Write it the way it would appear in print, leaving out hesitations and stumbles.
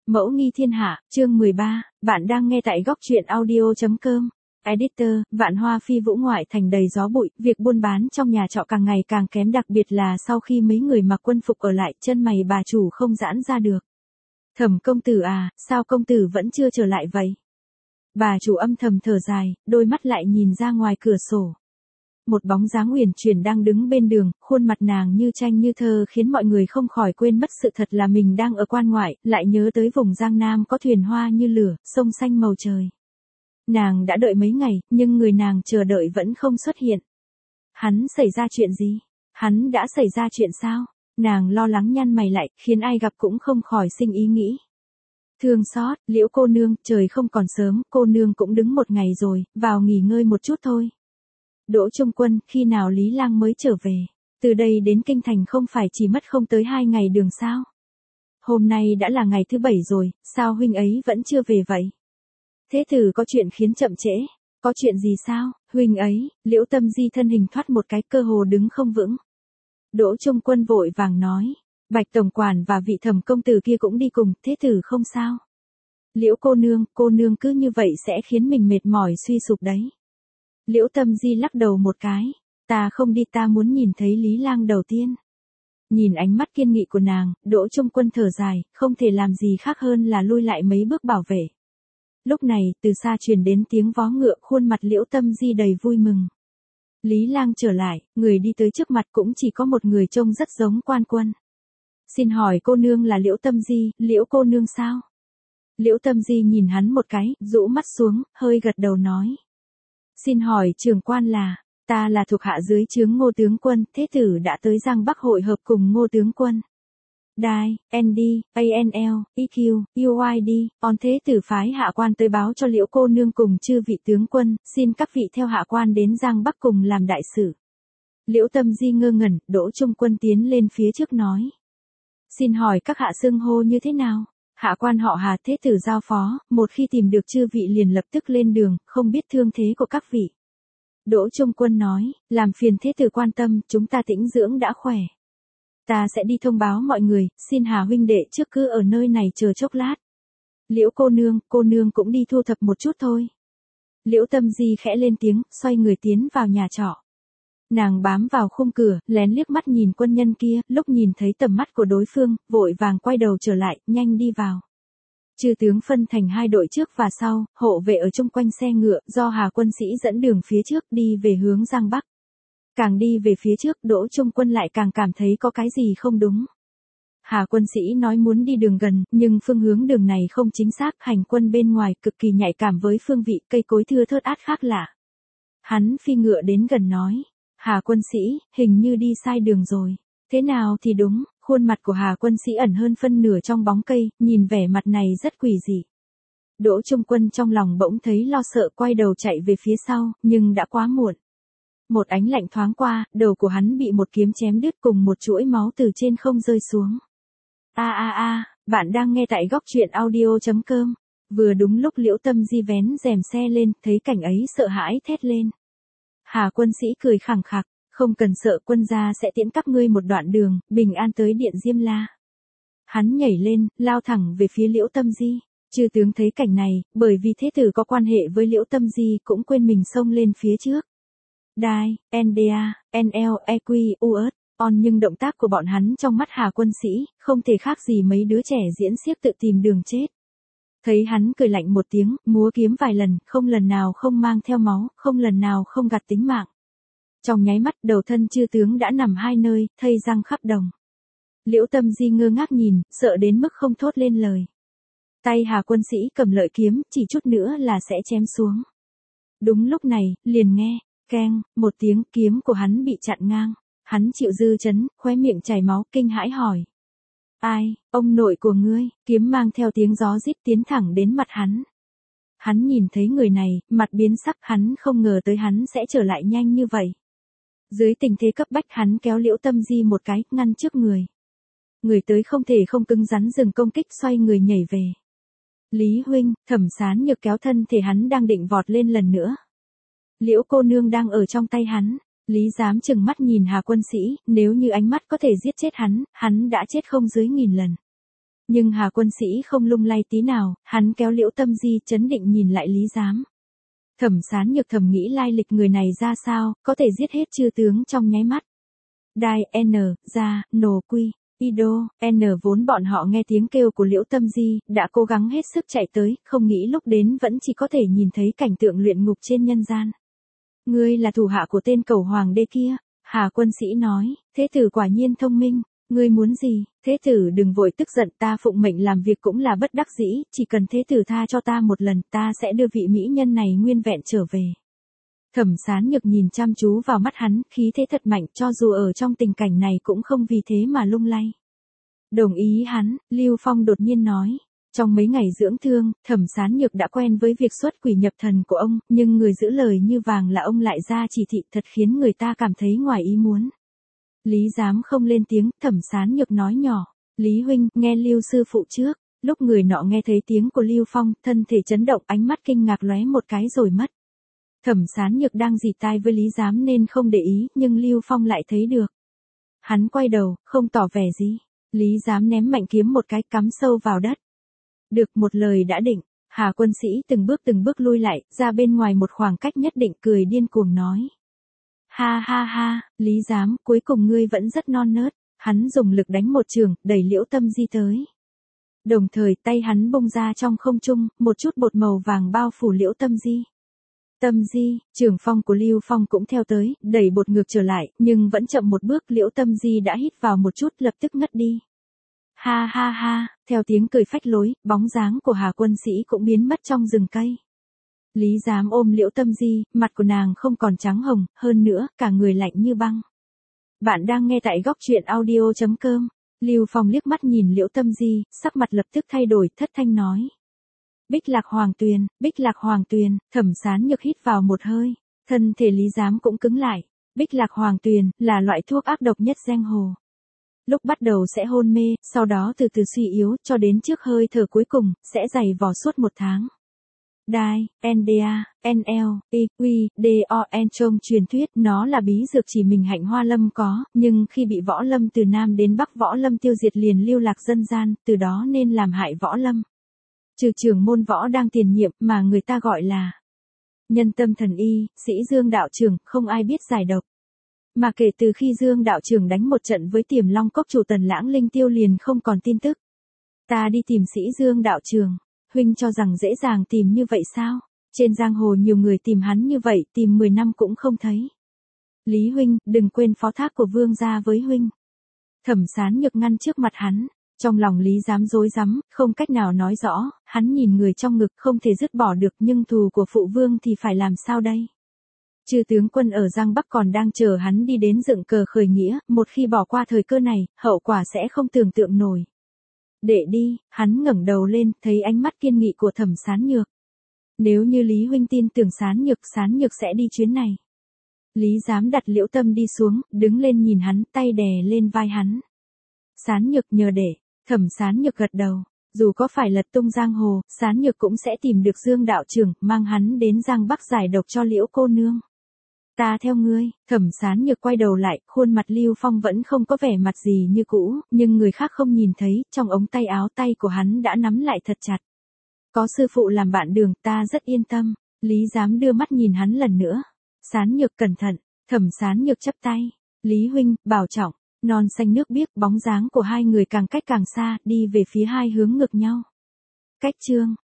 Mẫu nghi thiên hạ, chương 13, bạn đang nghe tại góc truyện audio.com. Editor, Vạn Hoa Phi Vũ ngoại thành đầy gió bụi, việc buôn bán trong nhà trọ càng ngày càng kém, đặc biệt là sau khi mấy người mặc quân phục ở lại, chân mày bà chủ không giãn ra được. Thẩm công tử à, sao công tử vẫn chưa trở lại vậy? Bà chủ âm thầm thở dài, đôi mắt lại nhìn ra ngoài cửa sổ. Một bóng dáng uyển chuyển đang đứng bên đường, khuôn mặt nàng như tranh như thơ khiến mọi người không khỏi quên mất sự thật là mình đang ở quan ngoại, lại nhớ tới vùng Giang Nam có thuyền hoa như lửa, sông xanh màu trời. Nàng đã đợi mấy ngày, nhưng người nàng chờ đợi vẫn không xuất hiện. Hắn xảy ra chuyện gì? Hắn đã xảy ra chuyện sao? Nàng lo lắng nhăn mày lại, khiến ai gặp cũng không khỏi sinh ý nghĩ. Thương xót, Liễu cô nương, trời không còn sớm, cô nương cũng đứng một ngày rồi, vào nghỉ ngơi một chút thôi. Đỗ Trung Quân, khi nào Lý Lang mới trở về? Từ đây đến Kinh Thành không phải chỉ mất không tới 2 ngày đường sao? Hôm nay đã là ngày thứ 7 rồi, sao huynh ấy vẫn chưa về vậy? Thế tử có chuyện khiến chậm trễ? Có chuyện gì sao? Huynh ấy, Liễu Tâm Di thân hình thoát một cái, cơ hồ đứng không vững. Đỗ Trung Quân vội vàng nói, Bạch tổng quản và vị Thẩm công tử kia cũng đi cùng, thế tử không sao? Liễu cô nương cứ như vậy sẽ khiến mình mệt mỏi suy sụp đấy. Liễu Tâm Di lắc đầu một cái, ta không đi, ta muốn nhìn thấy Lý Lang đầu tiên. Nhìn ánh mắt kiên nghị của nàng, Đỗ Trung Quân thở dài, không thể làm gì khác hơn là lui lại mấy bước bảo vệ. Lúc này, từ xa truyền đến tiếng vó ngựa, khuôn mặt Liễu Tâm Di đầy vui mừng. Lý Lang trở lại, người đi tới trước mặt cũng chỉ có một người trông rất giống Quan Quân. Xin hỏi cô nương là Liễu Tâm Di, Liễu cô nương sao? Liễu Tâm Di nhìn hắn một cái, rũ mắt xuống, hơi gật đầu nói. Xin hỏi trưởng quan là, ta là thuộc hạ dưới trướng Ngô tướng quân, thế tử đã tới Giang Bắc hội hợp cùng Ngô tướng quân. Đài, ND, ANL, EQ, UID, on thế tử phái hạ quan tới báo cho Liễu cô nương cùng chư vị tướng quân, xin các vị theo hạ quan đến Giang Bắc cùng làm đại sự. Liễu Tâm Di ngơ ngẩn, Đỗ Trung Quân tiến lên phía trước nói. Xin hỏi các hạ xưng hô như thế nào? Hạ quan họ Hà, thế tử giao phó, một khi tìm được chư vị liền lập tức lên đường, không biết thương thế của các vị. Đỗ Trung Quân nói, làm phiền thế tử quan tâm, chúng ta tĩnh dưỡng đã khỏe. Ta sẽ đi thông báo mọi người, xin Hà huynh đệ trước cứ ở nơi này chờ chốc lát. Liễu cô nương cũng đi thu thập một chút thôi. Liễu Tâm Di khẽ lên tiếng, xoay người tiến vào nhà trọ. Nàng bám vào khung cửa, lén liếc mắt nhìn quân nhân kia, lúc nhìn thấy tầm mắt của đối phương, vội vàng quay đầu trở lại, nhanh đi vào. Chư tướng phân thành 2 đội trước và sau, hộ vệ ở chung quanh xe ngựa, do Hà quân sĩ dẫn đường phía trước đi về hướng Giang Bắc. Càng đi về phía trước, Đỗ Trung Quân lại càng cảm thấy có cái gì không đúng. Hà quân sĩ nói muốn đi đường gần, nhưng phương hướng đường này không chính xác, hành quân bên ngoài cực kỳ nhạy cảm với phương vị, cây cối thưa thớt át khác lạ. Hắn phi ngựa đến gần nói. Hà quân sĩ, hình như đi sai đường rồi. Thế nào thì đúng, khuôn mặt của Hà quân sĩ ẩn hơn phân nửa trong bóng cây, nhìn vẻ mặt này rất quỷ dị. Đỗ Trung Quân trong lòng bỗng thấy lo sợ, quay đầu chạy về phía sau, nhưng đã quá muộn. Một ánh lạnh thoáng qua, đầu của hắn bị một kiếm chém đứt cùng một chuỗi máu từ trên không rơi xuống. Bạn đang nghe tại góc truyện audio.com. Vừa đúng lúc Liễu Tâm Di vén rèm xe lên, thấy cảnh ấy sợ hãi thét lên. Hà quân sĩ cười khẳng khặc, không cần sợ, quân gia sẽ tiễn các ngươi một đoạn đường, bình an tới điện Diêm La. Hắn nhảy lên, lao thẳng về phía Liễu Tâm Di. Chư tướng thấy cảnh này, bởi vì thế tử có quan hệ với Liễu Tâm Di cũng quên mình xông lên phía trước. Đài, NDA, NL, EQ, US, on, nhưng động tác của bọn hắn trong mắt Hà quân sĩ, không thể khác gì mấy đứa trẻ diễn xiếc tự tìm đường chết. Thấy hắn cười lạnh một tiếng, múa kiếm vài lần, không lần nào không mang theo máu, không lần nào không gạt tính mạng. Trong nháy mắt, đầu thân chư tướng đã nằm 2 nơi, thây răng khắp đồng. Liễu Tâm Di ngơ ngác nhìn, sợ đến mức không thốt lên lời. Tay Hà quân sĩ cầm lợi kiếm, chỉ chút nữa là sẽ chém xuống. Đúng lúc này, liền nghe, keng, một tiếng, kiếm của hắn bị chặn ngang. Hắn chịu dư chấn, khóe miệng chảy máu, kinh hãi hỏi. Ai, ông nội của ngươi? Kiếm mang theo tiếng gió rít tiến thẳng đến mặt hắn. Hắn nhìn thấy người này, mặt biến sắc, hắn không ngờ tới hắn sẽ trở lại nhanh như vậy. Dưới tình thế cấp bách, hắn kéo Liễu Tâm Di một cái, ngăn trước người. Người tới không thể không cứng rắn dừng công kích, xoay người nhảy về. Lý huynh, Thẩm Sán Nhược kéo thân thể hắn đang định vọt lên lần nữa. Liễu cô nương đang ở trong tay hắn. Lý dám chừng mắt nhìn Hà quân sĩ, nếu như ánh mắt có thể giết chết hắn đã chết không dưới 1000 lần. Nhưng Hà Quân Sĩ không lung lay tí nào, hắn kéo Liễu Tâm Di trấn định nhìn lại Lý Giám. Thẩm Sán Nhược thầm nghĩ lai lịch người này ra sao, có thể giết hết chư tướng trong nháy mắt. Đai, N, ra, nồ quy, Ido, N vốn bọn họ nghe tiếng kêu của Liễu Tâm Di, đã cố gắng hết sức chạy tới, không nghĩ lúc đến vẫn chỉ có thể nhìn thấy cảnh tượng luyện ngục trên nhân gian. Ngươi là thủ hạ của tên cẩu hoàng đế kia, Hà Quân Sĩ nói, thế tử quả nhiên thông minh, ngươi muốn gì, thế tử đừng vội tức giận, ta phụng mệnh làm việc cũng là bất đắc dĩ, chỉ cần thế tử tha cho ta một lần, ta sẽ đưa vị mỹ nhân này nguyên vẹn trở về. Thẩm Sán Nhược nhìn chăm chú vào mắt hắn, khí thế thật mạnh, cho dù ở trong tình cảnh này cũng không vì thế mà lung lay. Đồng ý hắn, Lưu Phong đột nhiên nói. Trong mấy ngày dưỡng thương, Thẩm Sán Nhược đã quen với việc xuất quỷ nhập thần của ông, nhưng người giữ lời như vàng là ông lại ra chỉ thị thật khiến người ta cảm thấy ngoài ý muốn. Lý Giám không lên tiếng, Thẩm Sán Nhược nói nhỏ, Lý huynh, nghe Lưu sư phụ trước. Lúc người nọ nghe thấy tiếng của Lưu Phong, thân thể chấn động, ánh mắt kinh ngạc lóe một cái rồi mất. Thẩm Sán Nhược đang dì tai với Lý Giám nên không để ý, nhưng Lưu Phong lại thấy được. Hắn quay đầu, không tỏ vẻ gì. Lý Giám ném mạnh kiếm một cái, cắm sâu vào đất. Được, một lời đã định. Hà Quân Sĩ từng bước lui lại, ra bên ngoài một khoảng cách nhất định, cười điên cuồng nói. Ha ha ha, Lý Giám, cuối cùng ngươi vẫn rất non nớt. Hắn dùng lực đánh một trường, đẩy Liễu Tâm Di tới. Đồng thời tay hắn bung ra trong không trung, một chút bột màu vàng bao phủ Liễu Tâm Di. Tâm Di, trường phong của Lưu Phong cũng theo tới, đẩy bột ngược trở lại, nhưng vẫn chậm một bước, Liễu Tâm Di đã hít vào một chút, lập tức ngất đi. Ha ha ha, theo tiếng cười phách lối, bóng dáng của Hà Quân Sĩ cũng biến mất trong rừng cây. Lý Giám ôm Liễu Tâm Di, mặt của nàng không còn trắng hồng, hơn nữa, cả người lạnh như băng. Bạn đang nghe tại góc truyện audio.com. Lưu Phong liếc mắt nhìn Liễu Tâm Di, sắc mặt lập tức thay đổi, thất thanh nói. Bích Lạc Hoàng Tuyền, Thẩm Sán Nhược hít vào một hơi, thân thể Lý Giám cũng cứng lại. Bích Lạc Hoàng Tuyền là loại thuốc ác độc nhất giang hồ. Lúc bắt đầu sẽ hôn mê, sau đó từ từ suy yếu, cho đến trước hơi thở cuối cùng, sẽ dày vò suốt 1 tháng. Đai, NDA, NL, EQ, DON trong truyền thuyết, nó là bí dược chỉ mình Hạnh Hoa Lâm có, nhưng khi bị Võ Lâm từ Nam đến Bắc Võ Lâm tiêu diệt liền lưu lạc dân gian, từ đó nên làm hại Võ Lâm. Trừ trưởng môn võ đang tiền nhiệm mà người ta gọi là Nhân Tâm Thần Y, Sĩ Dương đạo trưởng, không ai biết giải độc. Mà kể từ khi Dương đạo trưởng đánh một trận với Tiềm Long Cốc chủ Tần Lãng Linh Tiêu liền không còn tin tức. Ta đi tìm Sĩ Dương đạo trưởng, huynh cho rằng dễ dàng tìm như vậy sao? Trên giang hồ nhiều người tìm hắn như vậy, tìm 10 năm cũng không thấy. Lý huynh, đừng quên phó thác của Vương gia với huynh. Thẩm Sán Nhược ngăn trước mặt hắn. Trong lòng Lý Giám rối rắm, không cách nào nói rõ, hắn nhìn người trong ngực không thể dứt bỏ được, nhưng thù của phụ vương thì phải làm sao đây? Chư tướng quân ở Giang Bắc còn đang chờ hắn đi đến dựng cờ khởi nghĩa, một khi bỏ qua thời cơ này, hậu quả sẽ không tưởng tượng nổi. Để đi, hắn ngẩng đầu lên, thấy ánh mắt kiên nghị của Thẩm Sán Nhược. Nếu như Lý huynh tin tưởng Sán Nhược sẽ đi chuyến này. Lý Giám đặt Liễu Tâm đi xuống, đứng lên nhìn hắn, tay đè lên vai hắn. Sán Nhược nhờ để. Thẩm Sán Nhược gật đầu, dù có phải lật tung giang hồ, Sán Nhược cũng sẽ tìm được Dương đạo trưởng, mang hắn đến Giang Bắc giải độc cho Liễu cô nương. Ta theo ngươi. Thẩm Sán Nhược quay đầu lại, khuôn mặt Lưu Phong vẫn không có vẻ mặt gì như cũ, nhưng người khác không nhìn thấy, trong ống tay áo tay của hắn đã nắm lại thật chặt. Có sư phụ làm bạn đường, ta rất yên tâm. Lý Giám đưa mắt nhìn hắn lần nữa. Sán Nhược cẩn thận. Thẩm Sán Nhược chắp tay. Lý huynh, bảo trọng. Non xanh nước biếc, bóng dáng của hai người càng cách càng xa, đi về phía hai hướng ngược nhau. Cách chương